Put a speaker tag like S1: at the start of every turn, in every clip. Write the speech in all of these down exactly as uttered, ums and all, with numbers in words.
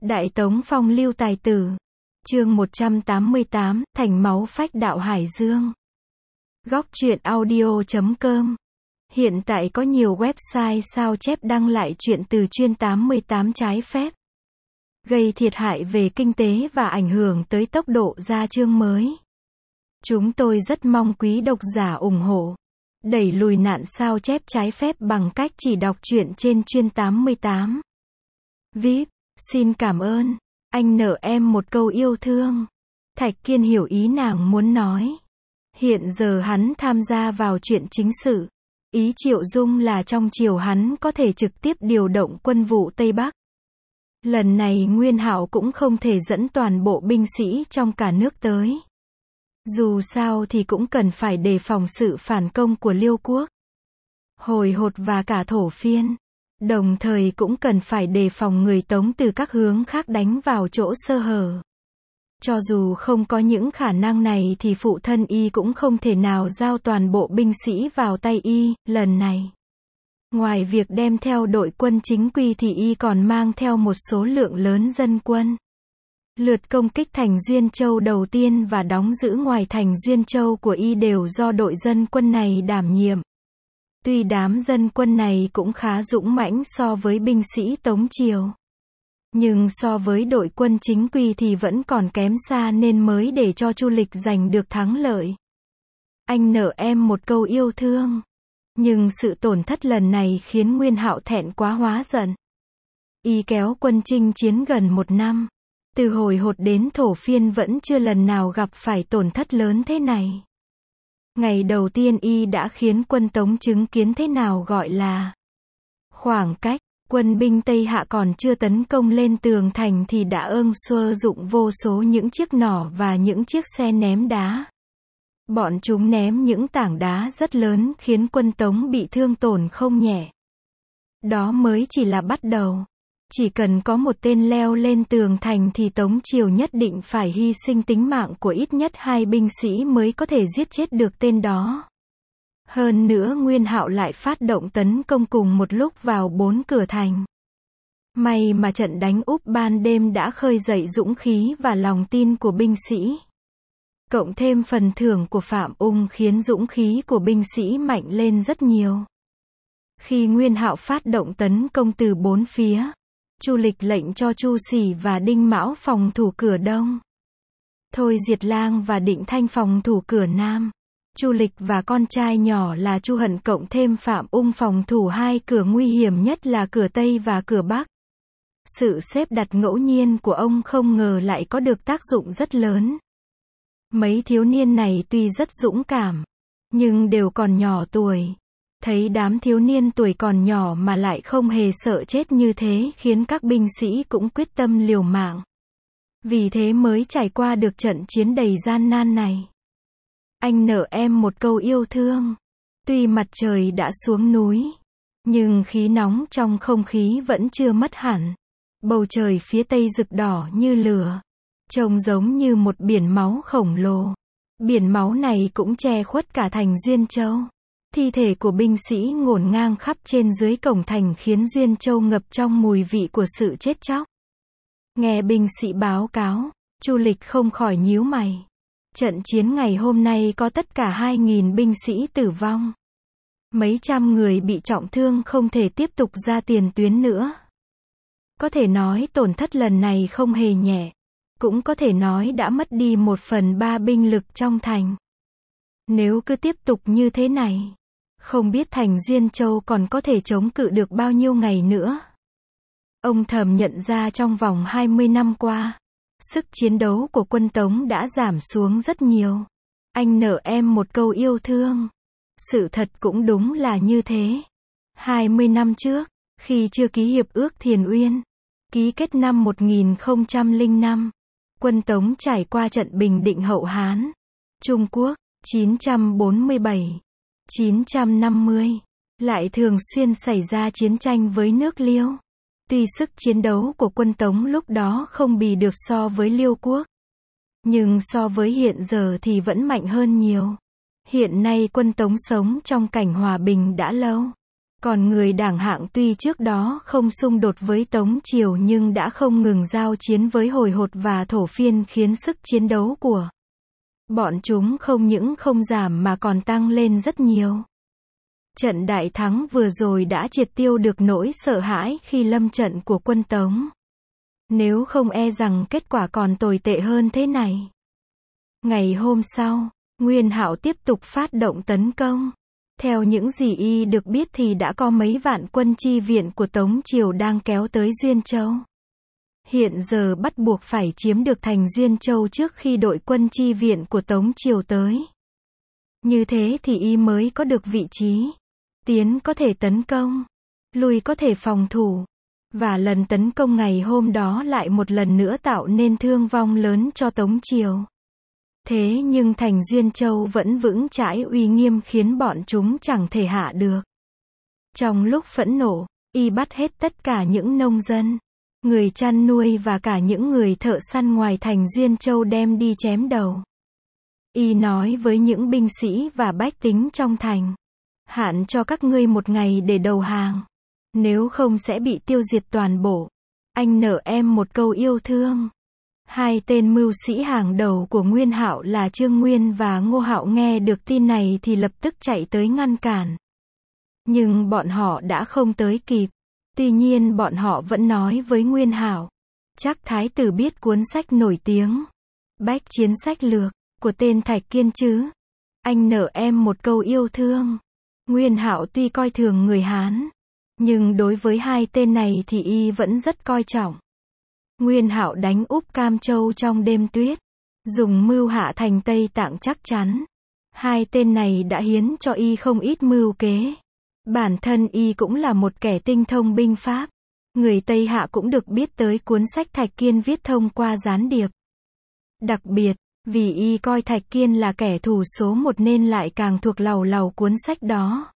S1: Đại Tống phong lưu tài tử. Chương một trăm tám mươi tám, Thành máu phách đạo Hải Dương. Góc truyện audio chấm com. Hiện tại có nhiều website sao chép đăng lại truyện từ chuyên tám mươi tám trái phép, gây thiệt hại về kinh tế và ảnh hưởng tới tốc độ ra chương mới. Chúng tôi rất mong quý độc giả ủng hộ, đẩy lùi nạn sao chép trái phép bằng cách chỉ đọc truyện trên chuyên tám mươi tám. vê i pê, xin cảm ơn. Anh nợ em một câu yêu thương. Thạch Kiên hiểu ý nàng muốn nói. Hiện giờ hắn tham gia vào chuyện chính sự. Ý Triệu Dung là trong triều hắn có thể trực tiếp điều động quân vụ Tây Bắc. Lần này Nguyên Hạo cũng không thể dẫn toàn bộ binh sĩ trong cả nước tới. Dù sao thì cũng cần phải đề phòng sự phản công của Liêu quốc, Hồi Hột và cả Thổ Phiên. Đồng thời cũng cần phải đề phòng người Tống từ các hướng khác đánh vào chỗ sơ hở. Cho dù không có những khả năng này thì phụ thân y cũng không thể nào giao toàn bộ binh sĩ vào tay y, lần này. Ngoài việc đem theo đội quân chính quy thì y còn mang theo một số lượng lớn dân quân. Lượt công kích thành Duyên Châu đầu tiên và đóng giữ ngoài thành Duyên Châu của y đều do đội dân quân này đảm nhiệm. Tuy đám dân quân này cũng khá dũng mãnh so với binh sĩ Tống Triều, nhưng so với đội quân chính quy thì vẫn còn kém xa nên mới để cho Chu Lịch giành được thắng lợi. Anh nợ em một câu yêu thương. Nhưng sự tổn thất lần này khiến Nguyên Hạo thẹn quá hóa giận. Y kéo quân chinh chiến gần một năm. Từ Hồi Hột đến Thổ Phiên vẫn chưa lần nào gặp phải tổn thất lớn thế này. Ngày đầu tiên y đã khiến quân Tống chứng kiến thế nào gọi là khoảng cách. Quân binh Tây Hạ còn chưa tấn công lên tường thành thì đã ương xơ dụng vô số những chiếc nỏ và những chiếc xe ném đá. Bọn chúng ném những tảng đá rất lớn khiến quân Tống bị thương tổn không nhẹ. Đó mới chỉ là bắt đầu. Chỉ cần có một tên leo lên tường thành thì Tống Triều nhất định phải hy sinh tính mạng của ít nhất hai binh sĩ mới có thể giết chết được tên đó. Hơn nữa Nguyên Hạo lại phát động tấn công cùng một lúc vào bốn cửa thành. May mà trận đánh úp ban đêm đã khơi dậy dũng khí và lòng tin của binh sĩ. Cộng thêm phần thưởng của Phạm Ung khiến dũng khí của binh sĩ mạnh lên rất nhiều. Khi Nguyên Hạo phát động tấn công từ bốn phía, Chu Lịch lệnh cho Chu Sỉ và Đinh Mão phòng thủ cửa đông. Thôi Diệt Lang và Định Thanh phòng thủ cửa nam. Chu Lịch và con trai nhỏ là Chu Hận cộng thêm Phạm Ung phòng thủ hai cửa nguy hiểm nhất là cửa Tây và cửa Bắc. Sự xếp đặt ngẫu nhiên của ông không ngờ lại có được tác dụng rất lớn. Mấy thiếu niên này tuy rất dũng cảm, nhưng đều còn nhỏ tuổi. Thấy đám thiếu niên tuổi còn nhỏ mà lại không hề sợ chết như thế khiến các binh sĩ cũng quyết tâm liều mạng. Vì thế mới trải qua được trận chiến đầy gian nan này. Anh nợ em một câu yêu thương. Tuy mặt trời đã xuống núi, nhưng khí nóng trong không khí vẫn chưa mất hẳn. Bầu trời phía tây rực đỏ như lửa, trông giống như một biển máu khổng lồ. Biển máu này cũng che khuất cả thành Duyên Châu. Thi thể của binh sĩ ngổn ngang khắp trên dưới cổng thành khiến Duyên Châu ngập trong mùi vị của sự chết chóc. Nghe binh sĩ báo cáo, Chu Lịch không khỏi nhíu mày. Trận chiến ngày hôm nay có tất cả hai nghìn binh sĩ tử vong. Mấy trăm người bị trọng thương không thể tiếp tục ra tiền tuyến nữa. Có thể nói tổn thất lần này không hề nhẹ. Cũng có thể nói đã mất đi một phần ba binh lực trong thành. Nếu cứ tiếp tục như thế này, không biết thành Duyên Châu còn có thể chống cự được bao nhiêu ngày nữa. Ông thầm nhận ra trong vòng hai mươi năm qua, sức chiến đấu của quân Tống đã giảm xuống rất nhiều. Anh nợ em một câu yêu thương. Sự thật cũng đúng là như thế. hai mươi năm trước, khi chưa ký hiệp ước Thiền Uyên, ký kết năm một nghìn không trăm lẻ năm, quân Tống trải qua trận bình định Hậu Hán, Trung Quốc, chín trăm bốn mươi bảy, chín trăm năm mươi, lại thường xuyên xảy ra chiến tranh với nước Liêu. Tuy sức chiến đấu của quân Tống lúc đó không bì được so với Liêu quốc, nhưng so với hiện giờ thì vẫn mạnh hơn nhiều. Hiện nay quân Tống sống trong cảnh hòa bình đã lâu. Còn người đảng hạng tuy trước đó không xung đột với Tống Triều nhưng đã không ngừng giao chiến với Hồi Hột và Thổ Phiên khiến sức chiến đấu của bọn chúng không những không giảm mà còn tăng lên rất nhiều. Trận đại thắng vừa rồi đã triệt tiêu được nỗi sợ hãi khi lâm trận của quân Tống. Nếu không e rằng kết quả còn tồi tệ hơn thế này. Ngày hôm sau, Nguyên Hạo tiếp tục phát động tấn công. Theo những gì y được biết thì đã có mấy vạn quân chi viện của Tống Triều đang kéo tới Duyên Châu. Hiện giờ bắt buộc phải chiếm được thành Duyên Châu trước khi đội quân chi viện của Tống Triều tới. Như thế thì y mới có được vị trí. Tiến có thể tấn công, lui có thể phòng thủ. Và lần tấn công ngày hôm đó lại một lần nữa tạo nên thương vong lớn cho Tống Triều. Thế nhưng thành Duyên Châu vẫn vững chãi uy nghiêm khiến bọn chúng chẳng thể hạ được. Trong lúc phẫn nộ, y bắt hết tất cả những nông dân, người chăn nuôi và cả những người thợ săn ngoài thành Duyên Châu đem đi chém đầu. Y nói với những binh sĩ và bách tính trong thành, hạn cho các ngươi một ngày để đầu hàng, nếu không sẽ bị tiêu diệt toàn bộ. Anh nợ em một câu yêu thương. Hai tên mưu sĩ hàng đầu của Nguyên Hạo là Trương Nguyên và Ngô Hạo nghe được tin này thì lập tức chạy tới ngăn cản. Nhưng bọn họ đã không tới kịp. Tuy nhiên bọn họ vẫn nói với Nguyên Hạo, chắc thái tử biết cuốn sách nổi tiếng Bách Chiến Sách Lược của tên Thạch Kiên chứ. Anh nợ em một câu yêu thương. Nguyên Hạo tuy coi thường người Hán, nhưng đối với hai tên này thì y vẫn rất coi trọng. Nguyên Hạo đánh úp Cam Châu trong đêm tuyết, dùng mưu hạ thành Tây Tạng chắc chắn. Hai tên này đã hiến cho y không ít mưu kế. Bản thân y cũng là một kẻ tinh thông binh pháp. Người Tây Hạ cũng được biết tới cuốn sách Thạch Kiên viết thông qua gián điệp. Đặc biệt, vì y coi Thạch Kiên là kẻ thù số một nên lại càng thuộc lầu lầu cuốn sách đó.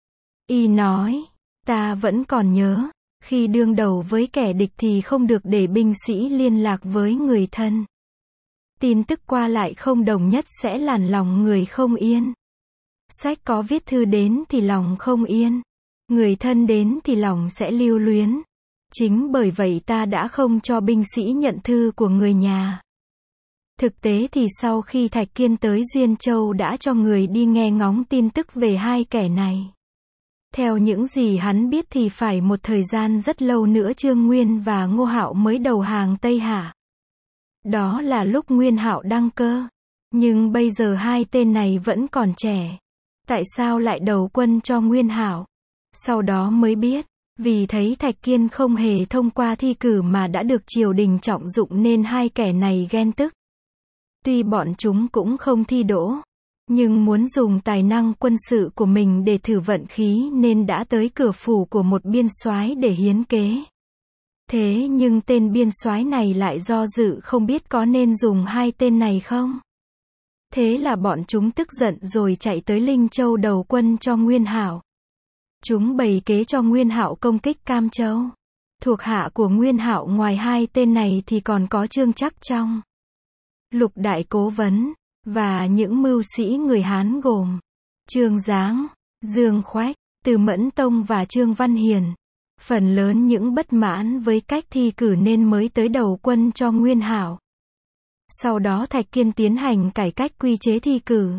S1: Y nói, ta vẫn còn nhớ, khi đương đầu với kẻ địch thì không được để binh sĩ liên lạc với người thân. Tin tức qua lại không đồng nhất sẽ làm lòng người không yên. Sách có viết thư đến thì lòng không yên. Người thân đến thì lòng sẽ lưu luyến. Chính bởi vậy ta đã không cho binh sĩ nhận thư của người nhà. Thực tế thì sau khi Thạch Kiên tới Duyên Châu đã cho người đi nghe ngóng tin tức về hai kẻ này. Theo những gì hắn biết thì phải một thời gian rất lâu nữa Trương Nguyên và Ngô Hạo mới đầu hàng Tây Hạ. Đó là lúc Nguyên Hạo đăng cơ. Nhưng bây giờ hai tên này vẫn còn trẻ. Tại sao lại đầu quân cho Nguyên Hạo? Sau đó mới biết, vì thấy Thạch Kiên không hề thông qua thi cử mà đã được triều đình trọng dụng nên hai kẻ này ghen tức. Tuy bọn chúng cũng không thi đỗ, nhưng muốn dùng tài năng quân sự của mình để thử vận khí nên đã tới cửa phủ của một biên soái để hiến kế. Thế nhưng tên biên soái này lại do dự không biết có nên dùng hai tên này không. Thế là bọn chúng tức giận rồi chạy tới Linh Châu đầu quân cho Nguyên Hạo. Chúng bày kế cho Nguyên Hạo công kích Cam Châu. Thuộc hạ của Nguyên Hạo ngoài hai tên này thì còn có Trương Trắc Trong, Lục Đại Cố Vấn, và những mưu sĩ người Hán gồm Trương Giáng, Dương Khoách, Từ Mẫn Tông và Trương Văn Hiền. Phần lớn những bất mãn với cách thi cử nên mới tới đầu quân cho Nguyên Hạo. Sau đó Thạch Kiên tiến hành cải cách quy chế thi cử.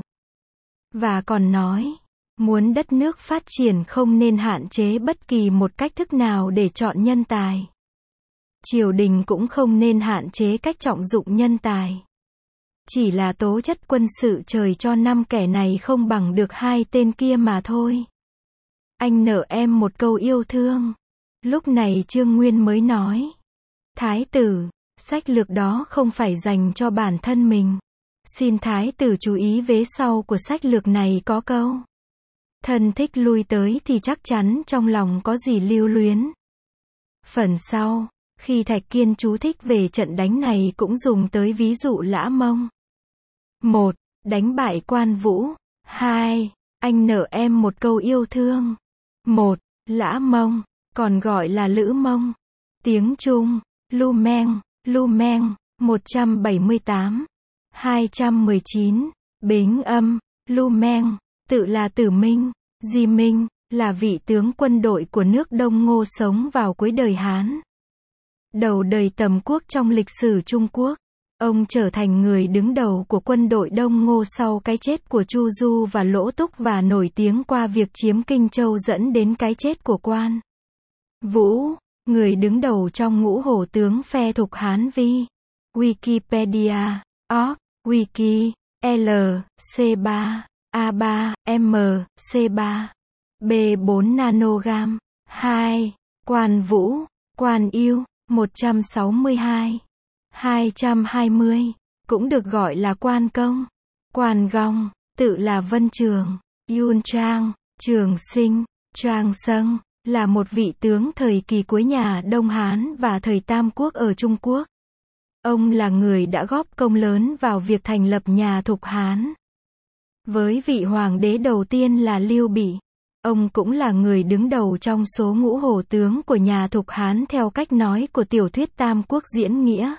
S1: Và còn nói, muốn đất nước phát triển không nên hạn chế bất kỳ một cách thức nào để chọn nhân tài. Triều đình cũng không nên hạn chế cách trọng dụng nhân tài. Chỉ là tố chất quân sự trời cho năm kẻ này không bằng được hai tên kia mà thôi. Anh nợ em một câu yêu thương. Lúc này Trương Nguyên mới nói, Thái tử, sách lược đó không phải dành cho bản thân mình. Xin Thái tử chú ý vế sau của sách lược này có câu, thân thích lui tới thì chắc chắn trong lòng có gì lưu luyến. Phần sau, khi Thạch Kiên chú thích về trận đánh này cũng dùng tới ví dụ Lã Mông. một. Đánh bại Quan Vũ. hai. Anh nợ em một câu yêu thương. một. Lã Mông, còn gọi là Lữ Mông. Tiếng Trung, Lu Meng, Lu Meng, một trăm bảy mươi tám. hai trăm mười chín. Bính âm, Lu Meng, tự là Tử Minh, Di Minh, là vị tướng quân đội của nước Đông Ngô sống vào cuối đời Hán. Đầu đời tầm quốc trong lịch sử Trung Quốc. Ông trở thành người đứng đầu của quân đội Đông Ngô sau cái chết của Chu Du và Lỗ Túc và nổi tiếng qua việc chiếm Kinh Châu dẫn đến cái chết của Quan Vũ, người đứng đầu trong ngũ hổ tướng phe Thục Hán Vi. Wikipedia. org. Wiki. L. C ba. A ba. M. C ba. B bốn nanogam. hai. Quan Vũ. Quan Yêu. một trăm sáu mươi hai. hai trăm hai mươi. Cũng được gọi là Quan Công. Quan Gong. Tự là Vân Trường. Yun Trang. Trường Sinh. Trang Sâng. Là một vị tướng thời kỳ cuối nhà Đông Hán và thời Tam Quốc ở Trung Quốc. Ông là người đã góp công lớn vào việc thành lập nhà Thục Hán. Với vị hoàng đế đầu tiên là Lưu Bị, ông cũng là người đứng đầu trong số ngũ hổ tướng của nhà Thục Hán theo cách nói của tiểu thuyết Tam Quốc diễn nghĩa.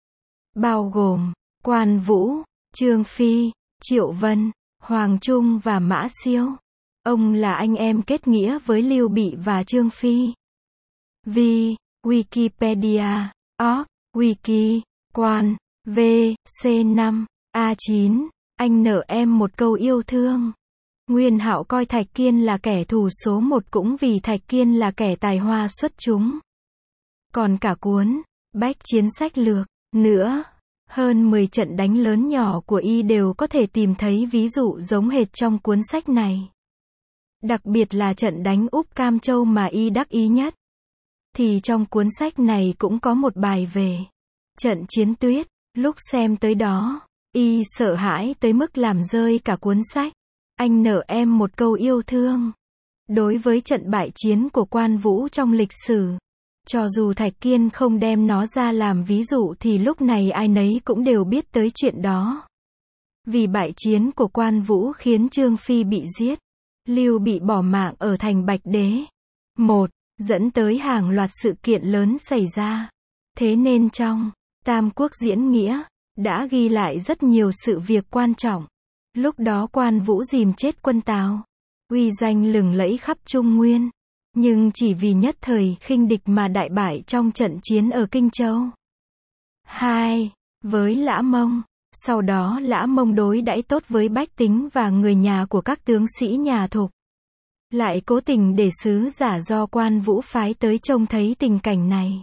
S1: Bao gồm Quan Vũ, Trương Phi, Triệu Vân, Hoàng Trung và Mã Siêu. Ông là anh em kết nghĩa với Lưu Bị và Trương Phi. Vi. Wikipedia. org. Wiki. Quan. V. C năm. A chín. Anh nợ em một câu yêu thương. Nguyên Hạo coi Thạch Kiên là kẻ thù số một cũng vì Thạch Kiên là kẻ tài hoa xuất chúng. Còn cả cuốn Bách Chiến Sách Lược nữa, hơn mười trận đánh lớn nhỏ của y đều có thể tìm thấy ví dụ giống hệt trong cuốn sách này. Đặc biệt là trận đánh Úp Cam Châu mà y đắc ý nhất. Thì trong cuốn sách này cũng có một bài về trận Chiến Tuyết. Lúc xem tới đó, y sợ hãi tới mức làm rơi cả cuốn sách. Anh nợ em một câu yêu thương. Đối với trận bại chiến của Quan Vũ trong lịch sử, cho dù Thạch Kiên không đem nó ra làm ví dụ thì lúc này ai nấy cũng đều biết tới chuyện đó. Vì bại chiến của Quan Vũ khiến Trương Phi bị giết, Lưu Bị bỏ mạng ở thành Bạch Đế. một. Dẫn tới hàng loạt sự kiện lớn xảy ra. Thế nên trong Tam Quốc diễn nghĩa, đã ghi lại rất nhiều sự việc quan trọng. Lúc đó Quan Vũ dìm chết quân Tào, uy danh lừng lẫy khắp Trung Nguyên. Nhưng chỉ vì nhất thời khinh địch mà đại bại trong trận chiến ở Kinh Châu. hai. Với Lã Mông. Sau đó Lã Mông đối đãi tốt với bách tính và người nhà của các tướng sĩ nhà Thục. Lại cố tình để sứ giả do Quan Vũ phái tới trông thấy tình cảnh này.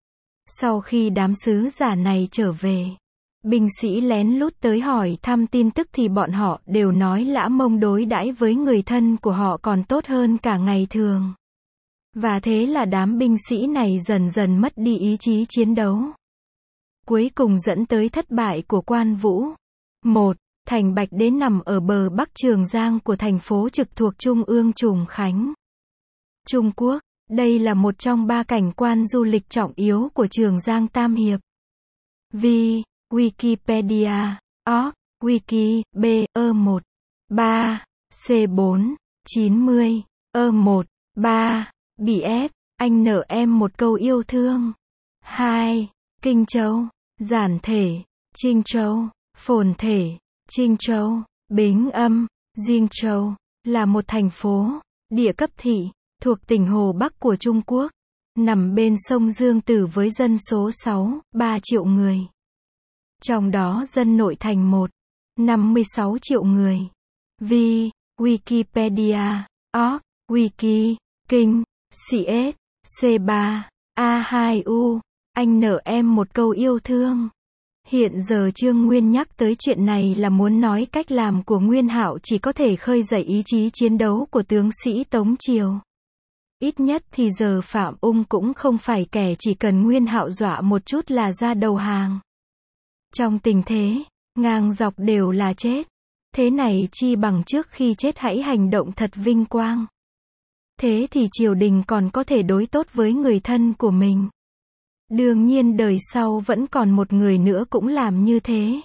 S1: Sau khi đám sứ giả này trở về, binh sĩ lén lút tới hỏi thăm tin tức thì bọn họ đều nói Lã Mông đối đãi với người thân của họ còn tốt hơn cả ngày thường. Và thế là đám binh sĩ này dần dần mất đi ý chí chiến đấu. Cuối cùng dẫn tới thất bại của Quan Vũ. một. Thành Bạch Đế nằm ở bờ Bắc Trường Giang của thành phố trực thuộc Trung ương Trùng Khánh, Trung Quốc. Đây là một trong ba cảnh quan du lịch trọng yếu của Trường Giang Tam Hiệp. Vi. Wikipedia. org. Wiki. B. E một. ba. C bốn. chín mươi. E một. ba. Bị ép. Anh nợ em một câu yêu thương. hai. Kinh Châu. Giản thể. Trinh Châu. Phồn thể. Trinh Châu. Bính Âm. Diên Châu. Là một thành phố, địa cấp thị, thuộc tỉnh Hồ Bắc của Trung Quốc. Nằm bên sông Dương Tử với dân số sáu phẩy ba triệu người. Trong đó dân nội thành một phẩy năm mươi sáu triệu người. Vi. Wikipedia. org. Wiki. Kinh. C S. C ba. A hai U. Anh nợ em một câu yêu thương. Hiện giờ Trương Nguyên nhắc tới chuyện này là muốn nói cách làm của Nguyên Hạo chỉ có thể khơi dậy ý chí chiến đấu của tướng sĩ Tống Triều. Ít nhất thì giờ Phạm Ung cũng không phải kẻ chỉ cần Nguyên Hạo dọa một chút là ra đầu hàng. Trong tình thế, ngang dọc đều là chết. Thế này chi bằng trước khi chết hãy hành động thật vinh quang. Thế thì triều đình còn có thể đối tốt với người thân của mình. Đương nhiên đời sau vẫn còn một người nữa cũng làm như thế.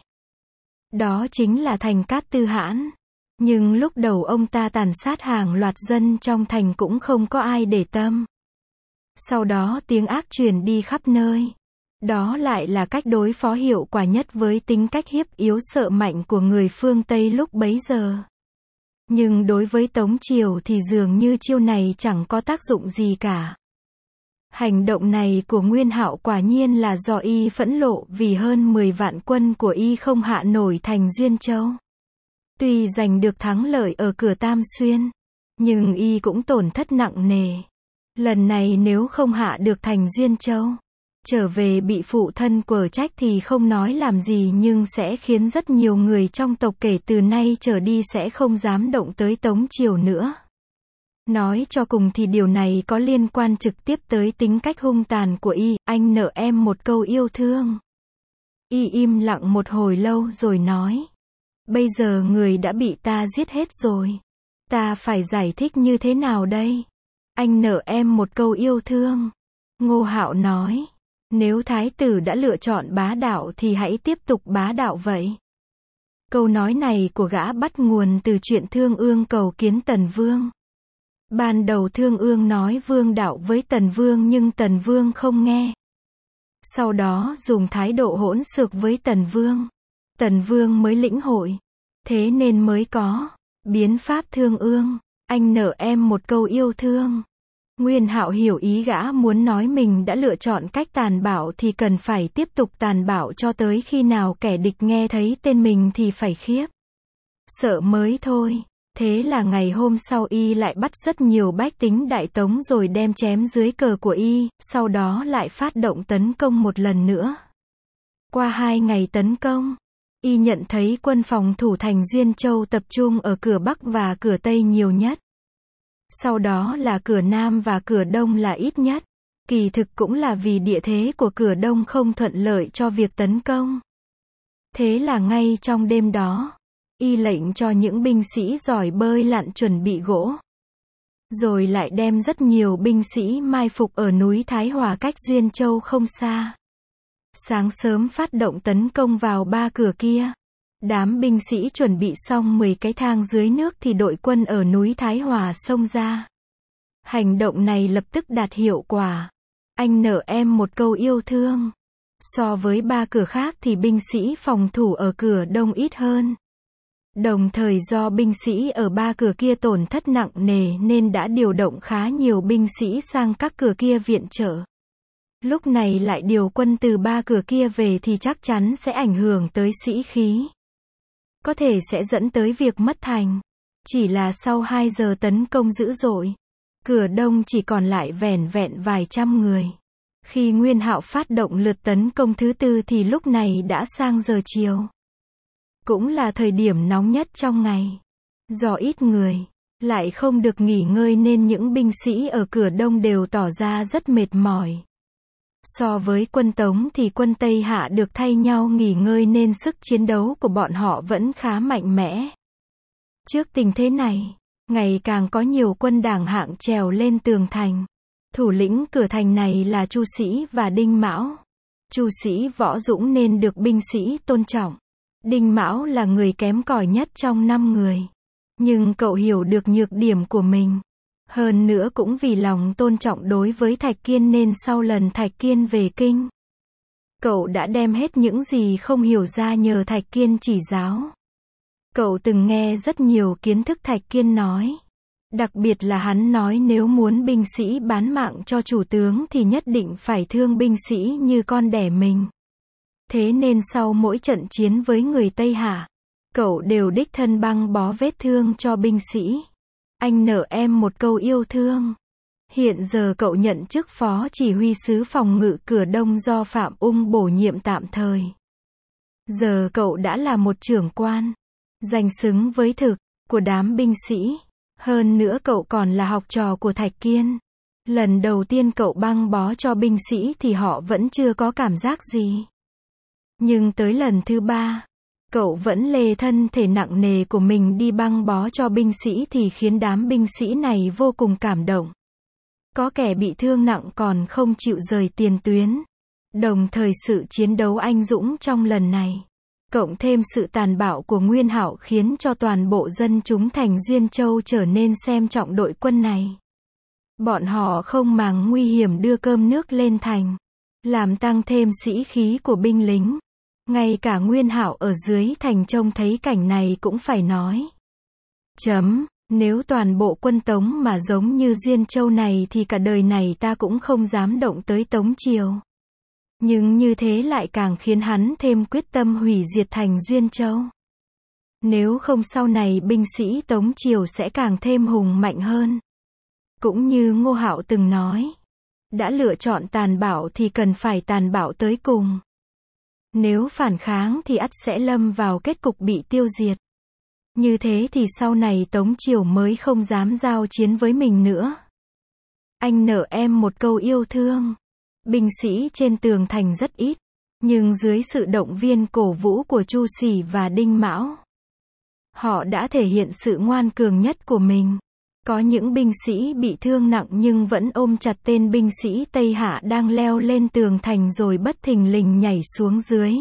S1: Đó chính là Thành Cát Tư Hãn. Nhưng lúc đầu ông ta tàn sát hàng loạt dân trong thành cũng không có ai để tâm. Sau đó tiếng ác truyền đi khắp nơi. Đó lại là cách đối phó hiệu quả nhất với tính cách hiếp yếu sợ mạnh của người phương Tây lúc bấy giờ. Nhưng đối với Tống Triều thì dường như chiêu này chẳng có tác dụng gì cả. Hành động này của Nguyên Hạo quả nhiên là do y phẫn nộ vì hơn mười vạn quân của y không hạ nổi thành Duyên Châu. Tuy giành được thắng lợi ở cửa Tam Xuyên, nhưng y cũng tổn thất nặng nề. Lần này nếu không hạ được thành Duyên Châu, trở về bị phụ thân quở trách thì không nói làm gì nhưng sẽ khiến rất nhiều người trong tộc kể từ nay trở đi sẽ không dám động tới Tống Triều nữa. Nói cho cùng thì điều này có liên quan trực tiếp tới tính cách hung tàn của y, anh nợ em một câu yêu thương. Y im lặng một hồi lâu rồi nói. Bây giờ người đã bị ta giết hết rồi. Ta phải giải thích như thế nào đây? Anh nợ em một câu yêu thương. Ngô Hạo nói. Nếu thái tử đã lựa chọn bá đạo thì hãy tiếp tục bá đạo vậy. Câu nói này của gã bắt nguồn từ chuyện Thương Ương cầu kiến Tần Vương. Ban đầu Thương Ương nói vương đạo với Tần Vương nhưng Tần Vương không nghe. Sau đó dùng thái độ hỗn xược với Tần Vương. Tần Vương mới lĩnh hội. Thế nên mới có biến pháp Thương Ương. Anh nợ em một câu yêu thương. Nguyên Hạo hiểu ý gã muốn nói mình đã lựa chọn cách tàn bạo thì cần phải tiếp tục tàn bạo cho tới khi nào kẻ địch nghe thấy tên mình thì phải khiếp sợ mới thôi. Thế là ngày hôm sau y lại bắt rất nhiều bách tính Đại Tống rồi đem chém dưới cờ của y, sau đó lại phát động tấn công một lần nữa. Qua hai ngày tấn công, y nhận thấy quân phòng thủ thành Duyên Châu tập trung ở cửa Bắc và cửa Tây nhiều nhất. Sau đó là cửa Nam và cửa Đông là ít nhất. Kỳ thực cũng là vì địa thế của cửa Đông không thuận lợi cho việc tấn công. Thế là ngay trong đêm đó, y lệnh cho những binh sĩ giỏi bơi lặn chuẩn bị gỗ. Rồi lại đem rất nhiều binh sĩ mai phục ở núi Thái Hòa cách Duyên Châu không xa. Sáng sớm phát động tấn công vào ba cửa kia. Đám binh sĩ chuẩn bị xong mười cái thang dưới nước thì đội quân ở núi Thái Hòa xông ra. Hành động này lập tức đạt hiệu quả. Anh nợ em một câu yêu thương. So với ba cửa khác thì binh sĩ phòng thủ ở cửa Đông ít hơn. Đồng thời do binh sĩ ở ba cửa kia tổn thất nặng nề nên đã điều động khá nhiều binh sĩ sang các cửa kia viện trợ. Lúc này lại điều quân từ ba cửa kia về thì chắc chắn sẽ ảnh hưởng tới sĩ khí. Có thể sẽ dẫn tới việc mất thành. Chỉ là sau hai giờ tấn công dữ dội, cửa Đông chỉ còn lại vẻn vẹn vài trăm người. Khi Nguyên Hạo phát động lượt tấn công thứ tư thì lúc này đã sang giờ chiều. Cũng là thời điểm nóng nhất trong ngày. Do ít người, lại không được nghỉ ngơi nên những binh sĩ ở cửa Đông đều tỏ ra rất mệt mỏi. So với quân Tống thì quân Tây Hạ được thay nhau nghỉ ngơi nên sức chiến đấu của bọn họ vẫn khá mạnh mẽ. Trước tình thế này, ngày càng có nhiều quân Đảng hạng trèo lên tường thành. Thủ lĩnh cửa thành này là Chu Sĩ và Đinh Mão. Chu Sĩ võ dũng nên được binh sĩ tôn trọng. Đinh Mão là người kém cỏi nhất trong năm người. Nhưng cậu hiểu được nhược điểm của mình. Hơn nữa cũng vì lòng tôn trọng đối với Thạch Kiên nên sau lần Thạch Kiên về kinh, cậu đã đem hết những gì không hiểu ra nhờ Thạch Kiên chỉ giáo. Cậu từng nghe rất nhiều kiến thức Thạch Kiên nói. Đặc biệt là hắn nói nếu muốn binh sĩ bán mạng cho chủ tướng thì nhất định phải thương binh sĩ như con đẻ mình. Thế nên sau mỗi trận chiến với người Tây Hạ, cậu đều đích thân băng bó vết thương cho binh sĩ. Anh nợ em một câu yêu thương. Hiện giờ cậu nhận chức phó chỉ huy sứ phòng ngự cửa Đông do Phạm Ung bổ nhiệm tạm thời. Giờ cậu đã là một trưởng quan, danh xứng với thực, của đám binh sĩ. Hơn nữa cậu còn là học trò của Thạch Kiên. Lần đầu tiên cậu băng bó cho binh sĩ thì họ vẫn chưa có cảm giác gì. Nhưng tới lần thứ ba, cậu vẫn lê thân thể nặng nề của mình đi băng bó cho binh sĩ thì khiến đám binh sĩ này vô cùng cảm động. Có kẻ bị thương nặng còn không chịu rời tiền tuyến. Đồng thời sự chiến đấu anh dũng trong lần này, cộng thêm sự tàn bạo của Nguyên Hạo khiến cho toàn bộ dân chúng thành Duyên Châu trở nên xem trọng đội quân này. Bọn họ không màng nguy hiểm đưa cơm nước lên thành, làm tăng thêm sĩ khí của binh lính. Ngay cả Nguyên Hạo ở dưới thành trông thấy cảnh này cũng phải nói. Chấm, nếu toàn bộ quân Tống mà giống như Duyên Châu này thì cả đời này ta cũng không dám động tới Tống Triều. Nhưng như thế lại càng khiến hắn thêm quyết tâm hủy diệt thành Duyên Châu. Nếu không sau này binh sĩ Tống Triều sẽ càng thêm hùng mạnh hơn. Cũng như Ngô Hạo từng nói, đã lựa chọn tàn bạo thì cần phải tàn bạo tới cùng. Nếu phản kháng thì ắt sẽ lâm vào kết cục bị tiêu diệt. Như thế thì sau này Tống Triều mới không dám giao chiến với mình nữa. Anh nợ em một câu yêu thương. Binh sĩ trên tường thành rất ít, nhưng dưới sự động viên cổ vũ của Chu Xỉ và Đinh Mão, họ đã thể hiện sự ngoan cường nhất của mình. Có những binh sĩ bị thương nặng nhưng vẫn ôm chặt tên binh sĩ Tây Hạ đang leo lên tường thành rồi bất thình lình nhảy xuống dưới,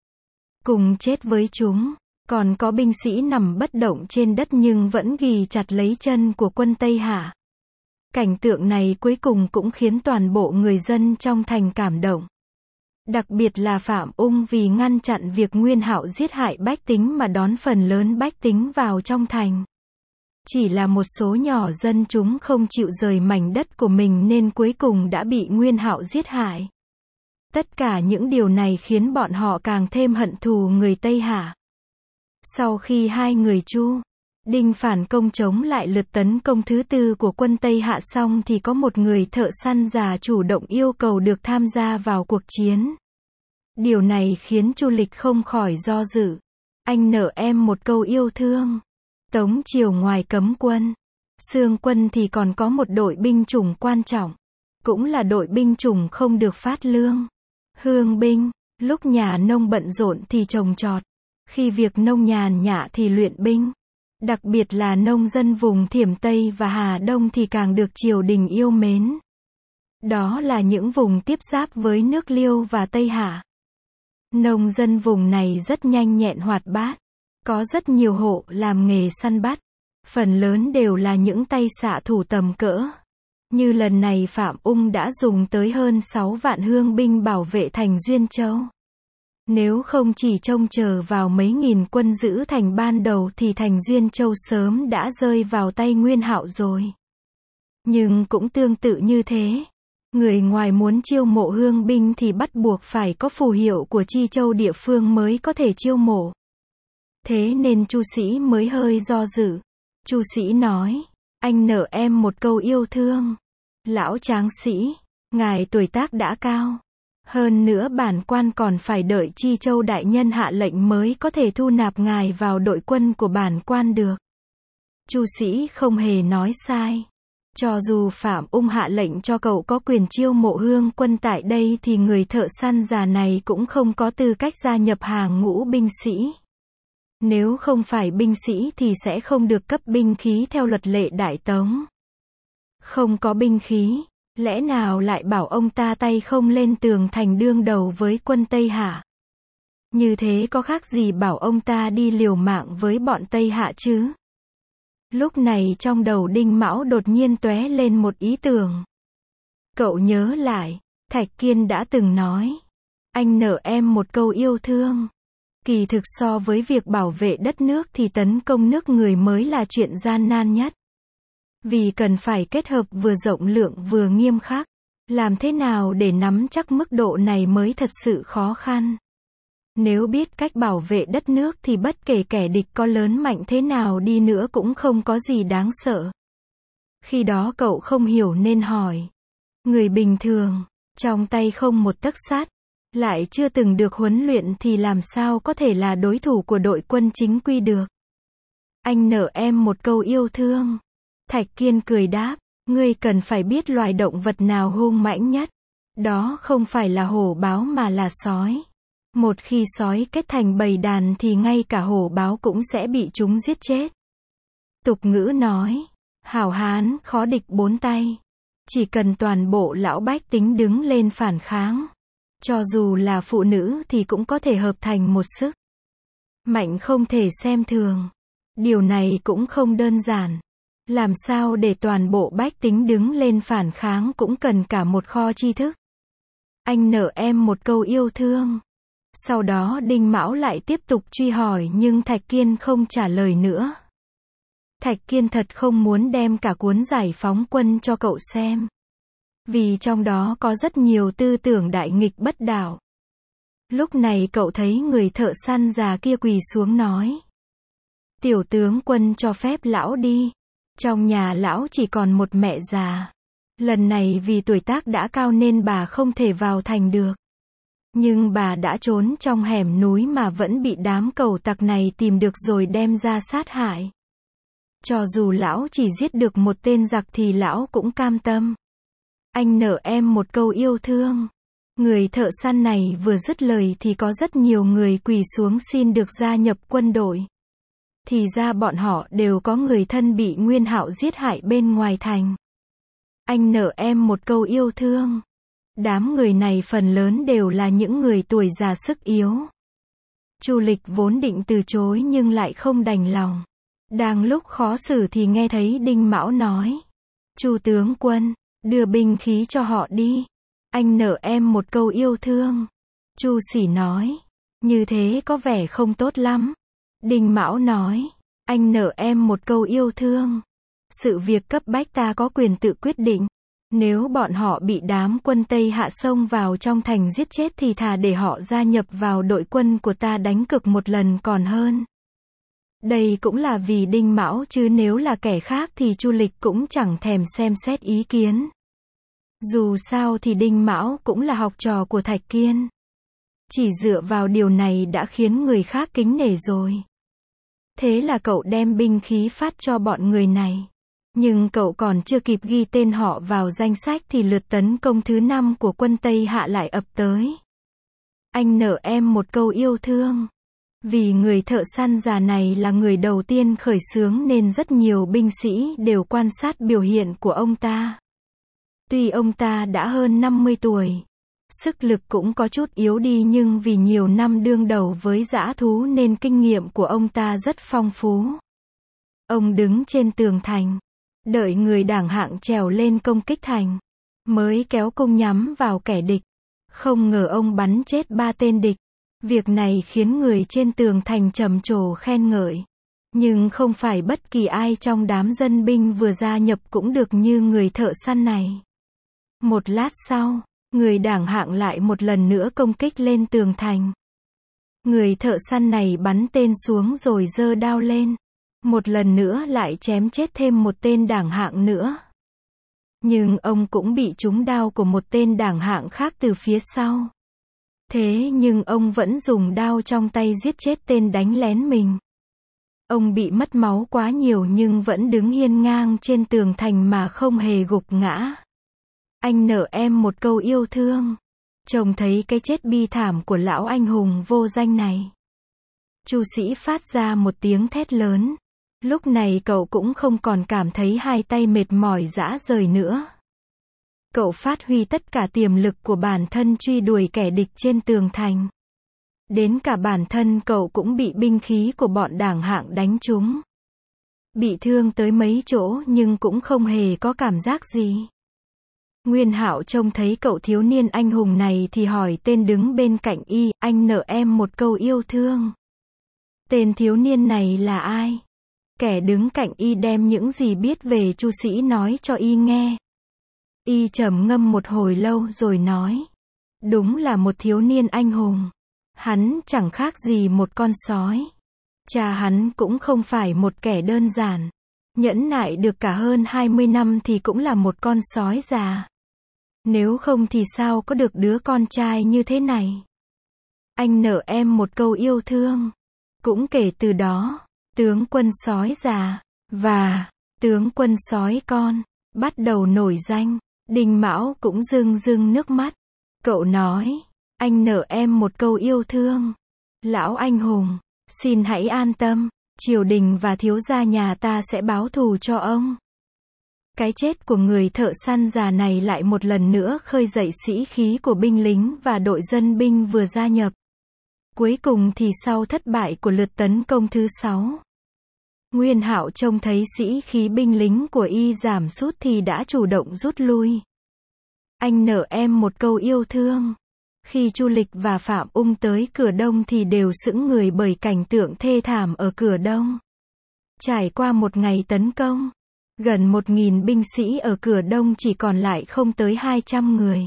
S1: cùng chết với chúng. Còn có binh sĩ nằm bất động trên đất nhưng vẫn ghì chặt lấy chân của quân Tây Hạ. Cảnh tượng này cuối cùng cũng khiến toàn bộ người dân trong thành cảm động. Đặc biệt là Phạm Ung vì ngăn chặn việc Nguyên Hạo giết hại bách tính mà đón phần lớn bách tính vào trong thành. Chỉ là một số nhỏ dân chúng không chịu rời mảnh đất của mình nên cuối cùng đã bị Nguyên Hạo giết hại. Tất cả những điều này khiến bọn họ càng thêm hận thù người Tây Hạ. Sau khi hai người Chu, Đinh phản công chống lại lượt tấn công thứ tư của quân Tây Hạ xong thì có một người thợ săn già chủ động yêu cầu được tham gia vào cuộc chiến. Điều này khiến Chu Lịch không khỏi do dự. Anh nợ em một câu yêu thương. Tống Triều ngoài cấm quân, xương quân thì còn có một đội binh chủng quan trọng. Cũng là đội binh chủng không được phát lương. Hương binh, lúc nhà nông bận rộn thì trồng trọt. Khi việc nông nhàn nhã thì luyện binh. Đặc biệt là nông dân vùng Thiểm Tây và Hà Đông thì càng được triều đình yêu mến. Đó là những vùng tiếp giáp với nước Liêu và Tây Hạ. Nông dân vùng này rất nhanh nhẹn hoạt bát. Có rất nhiều hộ làm nghề săn bắt. Phần lớn đều là những tay xạ thủ tầm cỡ. Như lần này Phạm Ung đã dùng tới hơn sáu vạn hương binh bảo vệ thành Duyên Châu. Nếu không chỉ trông chờ vào mấy nghìn quân giữ thành ban đầu thì thành Duyên Châu sớm đã rơi vào tay Nguyên Hạo rồi. Nhưng cũng tương tự như thế. Người ngoài muốn chiêu mộ hương binh thì bắt buộc phải có phù hiệu của chi châu địa phương mới có thể chiêu mộ. Thế nên Chu Sĩ mới hơi do dự. Chu Sĩ nói, anh nợ em một câu yêu thương. Lão Tráng Sĩ, ngài tuổi tác đã cao. Hơn nữa bản quan còn phải đợi chi châu đại nhân hạ lệnh mới có thể thu nạp ngài vào đội quân của bản quan được. Chu Sĩ không hề nói sai. Cho dù Phạm Ung hạ lệnh cho cậu có quyền chiêu mộ hương quân tại đây thì người thợ săn già này cũng không có tư cách gia nhập hàng ngũ binh sĩ. Nếu không phải binh sĩ thì sẽ không được cấp binh khí theo luật lệ Đại Tống. Không có binh khí, lẽ nào lại bảo ông ta tay không lên tường thành đương đầu với quân Tây Hạ? Như thế có khác gì bảo ông ta đi liều mạng với bọn Tây Hạ chứ? Lúc này trong đầu Đinh Mão đột nhiên tóe lên một ý tưởng. Cậu nhớ lại, Thạch Kiên đã từng nói, anh nợ em một câu yêu thương. Kỳ thực so với việc bảo vệ đất nước thì tấn công nước người mới là chuyện gian nan nhất. Vì cần phải kết hợp vừa rộng lượng vừa nghiêm khắc. Làm thế nào để nắm chắc mức độ này mới thật sự khó khăn. Nếu biết cách bảo vệ đất nước thì bất kể kẻ địch có lớn mạnh thế nào đi nữa cũng không có gì đáng sợ. Khi đó cậu không hiểu nên hỏi. Người bình thường, trong tay không một tấc sắt, lại chưa từng được huấn luyện thì làm sao có thể là đối thủ của đội quân chính quy được. Anh nợ em một câu yêu thương. Thạch Kiên cười đáp, ngươi cần phải biết loài động vật nào hung mãnh nhất. Đó không phải là hổ báo mà là sói. Một khi sói kết thành bầy đàn thì ngay cả hổ báo cũng sẽ bị chúng giết chết. Tục ngữ nói, hảo hán khó địch bốn tay. Chỉ cần toàn bộ lão bách tính đứng lên phản kháng, cho dù là phụ nữ thì cũng có thể hợp thành một sức mạnh không thể xem thường. Điều này cũng không đơn giản. Làm sao để toàn bộ bách tính đứng lên phản kháng cũng cần cả một kho tri thức. Anh nợ em một câu yêu thương. Sau đó Đinh Mão lại tiếp tục truy hỏi nhưng Thạch Kiên không trả lời nữa. Thạch Kiên thật không muốn đem cả cuốn Giải phóng quân cho cậu xem. Vì trong đó có rất nhiều tư tưởng đại nghịch bất đạo. Lúc này cậu thấy người thợ săn già kia quỳ xuống nói. Tiểu tướng quân cho phép lão đi. Trong nhà lão chỉ còn một mẹ già. Lần này vì tuổi tác đã cao nên bà không thể vào thành được. Nhưng bà đã trốn trong hẻm núi mà vẫn bị đám cẩu tặc này tìm được rồi đem ra sát hại. Cho dù lão chỉ giết được một tên giặc thì lão cũng cam tâm. Anh nợ em một câu yêu thương. Người thợ săn này vừa dứt lời thì có rất nhiều người quỳ xuống xin được gia nhập quân đội. Thì ra bọn họ đều có người thân bị Nguyên Hạo giết hại bên ngoài thành. Anh nợ em một câu yêu thương. Đám người này phần lớn đều là những người tuổi già sức yếu. Chu Lịch vốn định từ chối nhưng lại không đành lòng. Đang lúc khó xử thì nghe thấy Đinh Mão nói. Chu tướng quân, đưa binh khí cho họ đi. Anh nợ em một câu yêu thương. Chu Sỉ nói. Như thế có vẻ không tốt lắm. Đinh Mão nói. Anh nợ em một câu yêu thương. Sự việc cấp bách ta có quyền tự quyết định. Nếu bọn họ bị đám quân Tây Hạ xông vào trong thành giết chết thì thà để họ gia nhập vào đội quân của ta đánh cược một lần còn hơn. Đây cũng là vì Đinh Mão chứ nếu là kẻ khác thì Chu Lịch cũng chẳng thèm xem xét ý kiến. Dù sao thì Đinh Mão cũng là học trò của Thạch Kiên. Chỉ dựa vào điều này đã khiến người khác kính nể rồi. Thế là cậu đem binh khí phát cho bọn người này. Nhưng cậu còn chưa kịp ghi tên họ vào danh sách thì lượt tấn công thứ năm của quân Tây Hạ lại ập tới. Anh nợ em một câu yêu thương. Vì người thợ săn già này là người đầu tiên khởi xướng nên rất nhiều binh sĩ đều quan sát biểu hiện của ông ta. Tuy ông ta đã hơn năm mươi tuổi, sức lực cũng có chút yếu đi nhưng vì nhiều năm đương đầu với dã thú nên kinh nghiệm của ông ta rất phong phú. Ông đứng trên tường thành, đợi người đảng hạng trèo lên công kích thành, mới kéo cung nhắm vào kẻ địch. Không ngờ ông bắn chết ba tên địch. Việc này khiến người trên tường thành trầm trồ khen ngợi. Nhưng không phải bất kỳ ai trong đám dân binh vừa gia nhập cũng được như người thợ săn này. Một lát sau, người đảng hạng lại một lần nữa công kích lên tường thành. Người thợ săn này bắn tên xuống rồi giơ đao lên. Một lần nữa lại chém chết thêm một tên đảng hạng nữa. Nhưng ông cũng bị trúng đao của một tên đảng hạng khác từ phía sau. Thế nhưng ông vẫn dùng đao trong tay giết chết tên đánh lén mình. Ông bị mất máu quá nhiều nhưng vẫn đứng hiên ngang trên tường thành mà không hề gục ngã. Anh nợ em một câu yêu thương. Trông thấy cái chết bi thảm của lão anh hùng vô danh này. Chu Sĩ phát ra một tiếng thét lớn. Lúc này cậu cũng không còn cảm thấy hai tay mệt mỏi rã rời nữa. Cậu phát huy tất cả tiềm lực của bản thân truy đuổi kẻ địch trên tường thành. Đến cả bản thân cậu cũng bị binh khí của bọn đảng hạng đánh trúng. Bị thương tới mấy chỗ nhưng cũng không hề có cảm giác gì. Nguyên Hạo trông thấy cậu thiếu niên anh hùng này thì hỏi tên đứng bên cạnh y, anh nợ em một câu yêu thương. Tên thiếu niên này là ai? Kẻ đứng cạnh y đem những gì biết về Chu Sĩ nói cho y nghe. Y trầm ngâm một hồi lâu rồi nói. Đúng là một thiếu niên anh hùng. Hắn chẳng khác gì một con sói. Cha hắn cũng không phải một kẻ đơn giản. Nhẫn nại được cả hơn hai mươi năm thì cũng là một con sói già. Nếu không thì sao có được đứa con trai như thế này. Anh nợ em một câu yêu thương. Cũng kể từ đó, tướng quân sói già và tướng quân sói con bắt đầu nổi danh. Đinh Mão cũng rưng rưng nước mắt. Cậu nói, anh nợ em một câu yêu thương. Lão anh hùng, xin hãy an tâm, triều đình và thiếu gia nhà ta sẽ báo thù cho ông. Cái chết của người thợ săn già này lại một lần nữa khơi dậy sĩ khí của binh lính và đội dân binh vừa gia nhập. Cuối cùng thì sau thất bại của lượt tấn công thứ sáu, Nguyên Hạo trông thấy sĩ khí binh lính của y giảm sút thì đã chủ động rút lui. Anh nợ em một câu yêu thương. Khi Chu Lịch và Phạm Ung tới cửa đông thì đều sững người bởi cảnh tượng thê thảm ở cửa đông. Trải qua một ngày tấn công, gần một nghìn binh sĩ ở cửa đông chỉ còn lại không tới hai trăm người.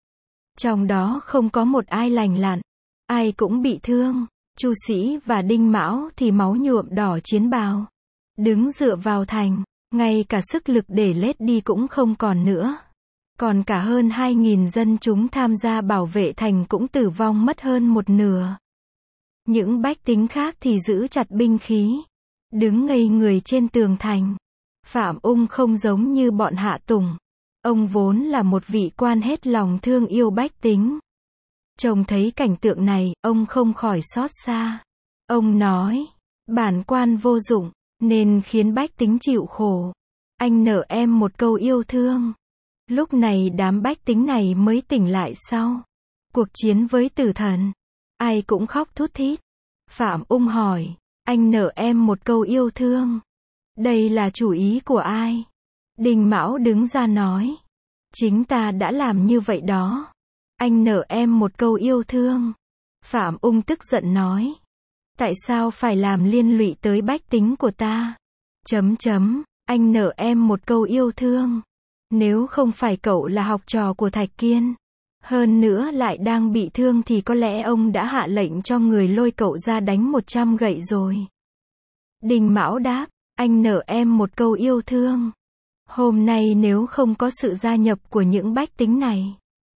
S1: Trong đó không có một ai lành lặn, ai cũng bị thương. Chu Sĩ và Đinh Mão thì máu nhuộm đỏ chiến bào, đứng dựa vào thành, ngay cả sức lực để lết đi cũng không còn nữa. Còn cả hơn hai nghìn dân chúng tham gia bảo vệ thành cũng tử vong mất hơn một nửa. Những bách tính khác thì giữ chặt binh khí, đứng ngây người trên tường thành. Phạm Ung không giống như bọn Hạ Tùng. Ông vốn là một vị quan hết lòng thương yêu bách tính. Trông thấy cảnh tượng này, ông không khỏi xót xa. Ông nói, bản quan vô dụng, nên khiến bách tính chịu khổ. Anh nợ em một câu yêu thương. Lúc này đám bách tính này mới tỉnh lại sau cuộc chiến với tử thần. Ai cũng khóc thút thít. Phạm Ung hỏi, anh nợ em một câu yêu thương. Đây là chủ ý của ai? Đinh Mão đứng ra nói, chính ta đã làm như vậy đó. Anh nợ em một câu yêu thương. Phạm Ung tức giận nói, tại sao phải làm liên lụy tới bách tính của ta? Chấm chấm, anh nợ em một câu yêu thương. Nếu không phải cậu là học trò của Thạch Kiên, hơn nữa lại đang bị thương thì có lẽ ông đã hạ lệnh cho người lôi cậu ra đánh một trăm gậy rồi. Đinh Mão đáp, anh nợ em một câu yêu thương. Hôm nay nếu không có sự gia nhập của những bách tính này,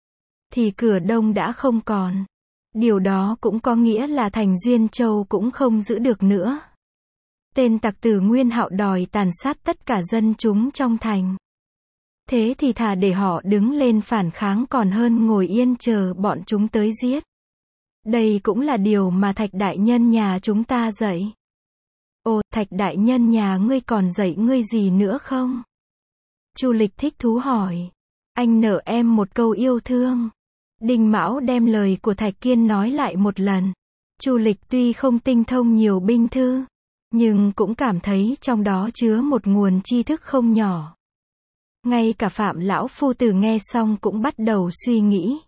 S1: thì cửa đông đã không còn. Điều đó cũng có nghĩa là thành Duyên Châu cũng không giữ được nữa. Tên tặc tử Nguyên Hạo đòi tàn sát tất cả dân chúng trong thành. Thế thì thà để họ đứng lên phản kháng còn hơn ngồi yên chờ bọn chúng tới giết. Đây cũng là điều mà Thạch đại nhân nhà chúng ta dạy. Ồ, Thạch đại nhân nhà ngươi còn dạy ngươi gì nữa không? Chu Lịch thích thú hỏi. Anh nợ em một câu yêu thương. Đinh Mão đem lời của Thạch Kiên nói lại một lần. Chu Lịch tuy không tinh thông nhiều binh thư, nhưng cũng cảm thấy trong đó chứa một nguồn tri thức không nhỏ. Ngay cả Phạm lão phu tử nghe xong cũng bắt đầu suy nghĩ.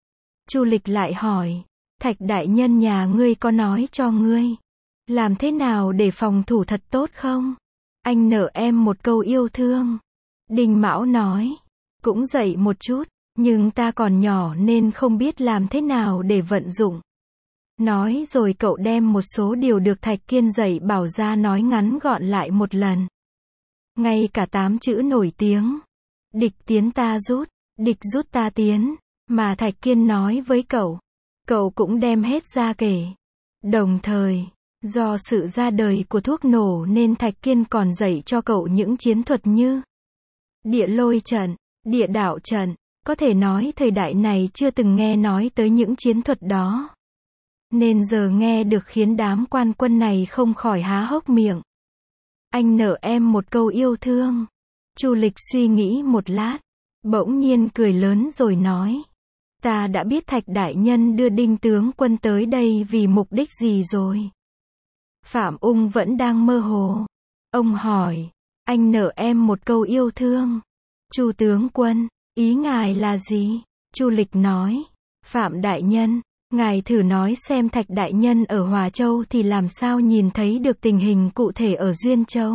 S1: Chu Lịch lại hỏi, Thạch đại nhân nhà ngươi có nói cho ngươi làm thế nào để phòng thủ thật tốt không? Anh nợ em một câu yêu thương. Đinh Mão nói, cũng dạy một chút, nhưng ta còn nhỏ nên không biết làm thế nào để vận dụng. Nói rồi cậu đem một số điều được Thạch Kiên dạy bảo ra nói ngắn gọn lại một lần. Ngay cả tám chữ nổi tiếng, địch tiến ta rút, địch rút ta tiến, mà Thạch Kiên nói với cậu, cậu cũng đem hết ra kể. Đồng thời, do sự ra đời của thuốc nổ nên Thạch Kiên còn dạy cho cậu những chiến thuật như địa lôi trận, địa đạo trận. Có thể nói thời đại này chưa từng nghe nói tới những chiến thuật đó. Nên giờ nghe được khiến đám quan quân này không khỏi há hốc miệng. Anh nợ em một câu yêu thương. Chu Lịch suy nghĩ một lát, bỗng nhiên cười lớn rồi nói, ta đã biết Thạch đại nhân đưa Đinh tướng quân tới đây vì mục đích gì rồi. Phạm Ung vẫn đang mơ hồ. Ông hỏi, anh nợ em một câu yêu thương. Chu tướng quân, ý ngài là gì? Chu Lịch nói, Phạm đại nhân, ngài thử nói xem Thạch đại nhân ở Hòa Châu thì làm sao nhìn thấy được tình hình cụ thể ở Duyên Châu.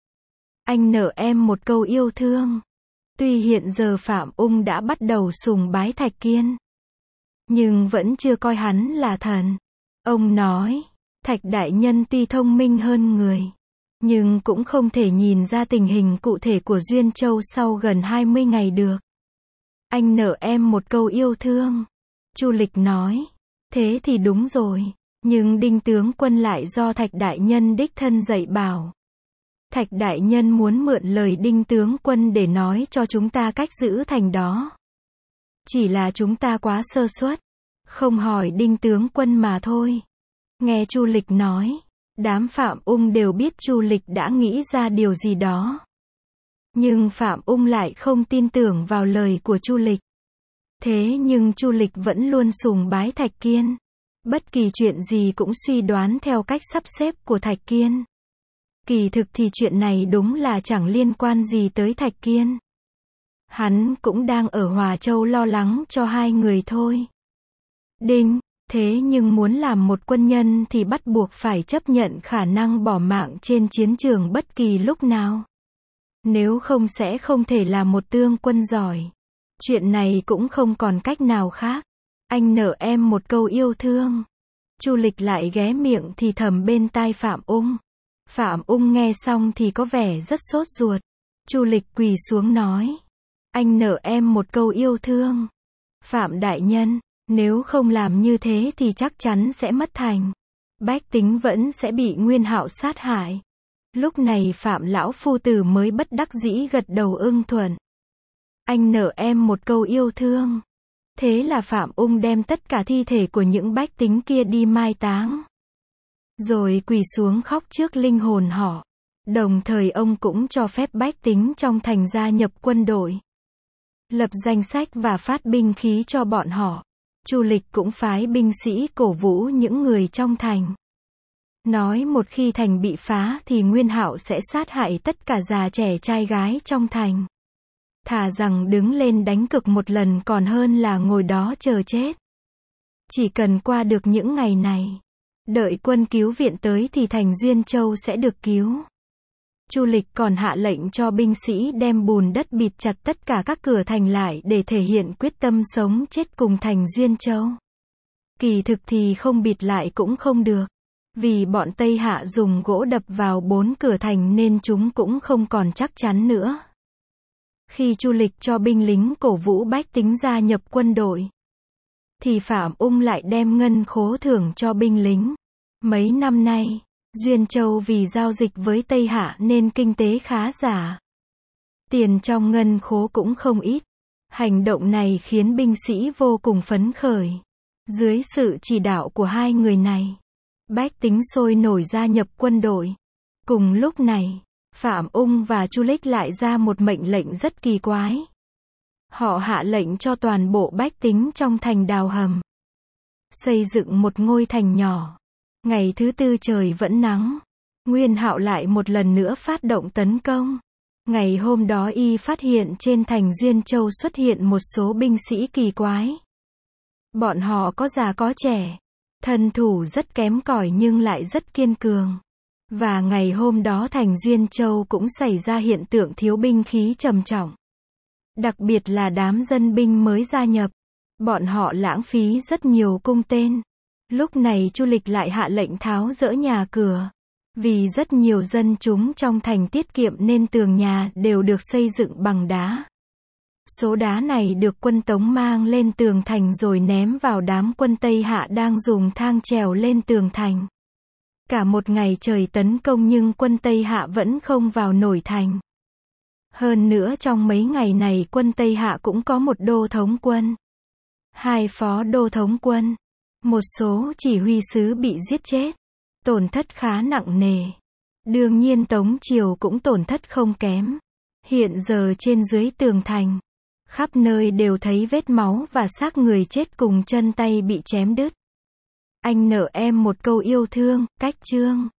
S1: Anh nợ em một câu yêu thương. Tuy hiện giờ Phạm Ung đã bắt đầu sùng bái Thạch Kiên, nhưng vẫn chưa coi hắn là thần. Ông nói, Thạch đại nhân tuy thông minh hơn người, nhưng cũng không thể nhìn ra tình hình cụ thể của Duyên Châu sau gần hai mươi ngày được. Anh nợ em một câu yêu thương. Chu Lịch nói, thế thì đúng rồi, nhưng Đinh tướng quân lại do Thạch đại nhân đích thân dạy bảo. Thạch đại nhân muốn mượn lời Đinh tướng quân để nói cho chúng ta cách giữ thành đó. Chỉ là chúng ta quá sơ suất, không hỏi Đinh tướng quân mà thôi. Nghe Chu Lịch nói, đám Phạm Ung đều biết Chu Lịch đã nghĩ ra điều gì đó. Nhưng Phạm Ung lại không tin tưởng vào lời của Chu Lịch. Thế nhưng Chu Lịch vẫn luôn sùng bái Thạch Kiên. Bất kỳ chuyện gì cũng suy đoán theo cách sắp xếp của Thạch Kiên. Kỳ thực thì chuyện này đúng là chẳng liên quan gì tới Thạch Kiên. Hắn cũng đang ở Hòa Châu lo lắng cho hai người thôi. Đinh, Thế nhưng muốn làm một quân nhân thì bắt buộc phải chấp nhận khả năng bỏ mạng trên chiến trường bất kỳ lúc nào. Nếu không sẽ không thể là một tướng quân giỏi. Chuyện này cũng không còn cách nào khác. Anh nợ em một câu yêu thương. Chu Lịch lại ghé miệng thì thầm bên tai Phạm Ung. Phạm Ung nghe xong thì có vẻ rất sốt ruột. Chu Lịch quỳ xuống nói. Anh nợ em một câu yêu thương. Phạm đại nhân, nếu không làm như thế thì chắc chắn sẽ mất thành. Bách tính vẫn sẽ bị Nguyên Hạo sát hại. Lúc này Phạm lão phu tử mới bất đắc dĩ gật đầu ưng thuận. Anh nợ em một câu yêu thương. Thế là Phạm Ung đem tất cả thi thể của những bách tính kia đi mai táng. Rồi quỳ xuống khóc trước linh hồn họ. Đồng thời ông cũng cho phép bách tính trong thành gia nhập quân đội. Lập danh sách và phát binh khí cho bọn họ. Chu Lịch cũng phái binh sĩ cổ vũ những người trong thành. Nói một khi thành bị phá thì Nguyên Hạo sẽ sát hại tất cả già trẻ trai gái trong thành. Thà rằng đứng lên đánh cược một lần còn hơn là ngồi đó chờ chết. Chỉ cần qua được những ngày này, đợi quân cứu viện tới thì thành Duyên Châu sẽ được cứu. Chu Lịch còn hạ lệnh cho binh sĩ đem bùn đất bịt chặt tất cả các cửa thành lại để thể hiện quyết tâm sống chết cùng thành Duyên Châu. Kỳ thực thì không bịt lại cũng không được. Vì bọn Tây Hạ dùng gỗ đập vào bốn cửa thành nên chúng cũng không còn chắc chắn nữa. Khi Chu Lịch cho binh lính cổ vũ bách tính gia nhập quân đội, thì Phạm Ung lại đem ngân khố thưởng cho binh lính. Mấy năm nay, Duyên Châu vì giao dịch với Tây Hạ nên kinh tế khá giả. Tiền trong ngân khố cũng không ít. Hành động này khiến binh sĩ vô cùng phấn khởi. Dưới sự chỉ đạo của hai người này, bách tính sôi nổi gia nhập quân đội. Cùng lúc này, Phạm Ung và Chu Lịch lại ra một mệnh lệnh rất kỳ quái. Họ hạ lệnh cho toàn bộ bách tính trong thành đào hầm, xây dựng một ngôi thành nhỏ. Ngày thứ tư trời vẫn nắng, Nguyên Hạo lại một lần nữa phát động tấn công. Ngày hôm đó y phát hiện trên thành Duyên Châu xuất hiện một số binh sĩ kỳ quái. Bọn họ có già có trẻ, thân thủ rất kém cỏi nhưng lại rất kiên cường. Và ngày hôm đó thành Duyên Châu cũng xảy ra hiện tượng thiếu binh khí trầm trọng. Đặc biệt là đám dân binh mới gia nhập. Bọn họ lãng phí rất nhiều cung tên. Lúc này Chu Lịch lại hạ lệnh tháo dỡ nhà cửa. Vì rất nhiều dân chúng trong thành tiết kiệm nên tường nhà đều được xây dựng bằng đá. Số đá này được quân Tống mang lên tường thành rồi ném vào đám quân Tây Hạ đang dùng thang trèo lên tường thành. Cả một ngày trời tấn công nhưng quân Tây Hạ vẫn không vào nổi thành. Hơn nữa trong mấy ngày này quân Tây Hạ cũng có một đô thống quân, hai phó đô thống quân, một số chỉ huy sứ bị giết chết, tổn thất khá nặng nề. Đương nhiên Tống Triều cũng tổn thất không kém. Hiện giờ trên dưới tường thành, khắp nơi đều thấy vết máu và xác người chết cùng chân tay bị chém đứt. Anh nợ em một câu yêu thương, cách chương.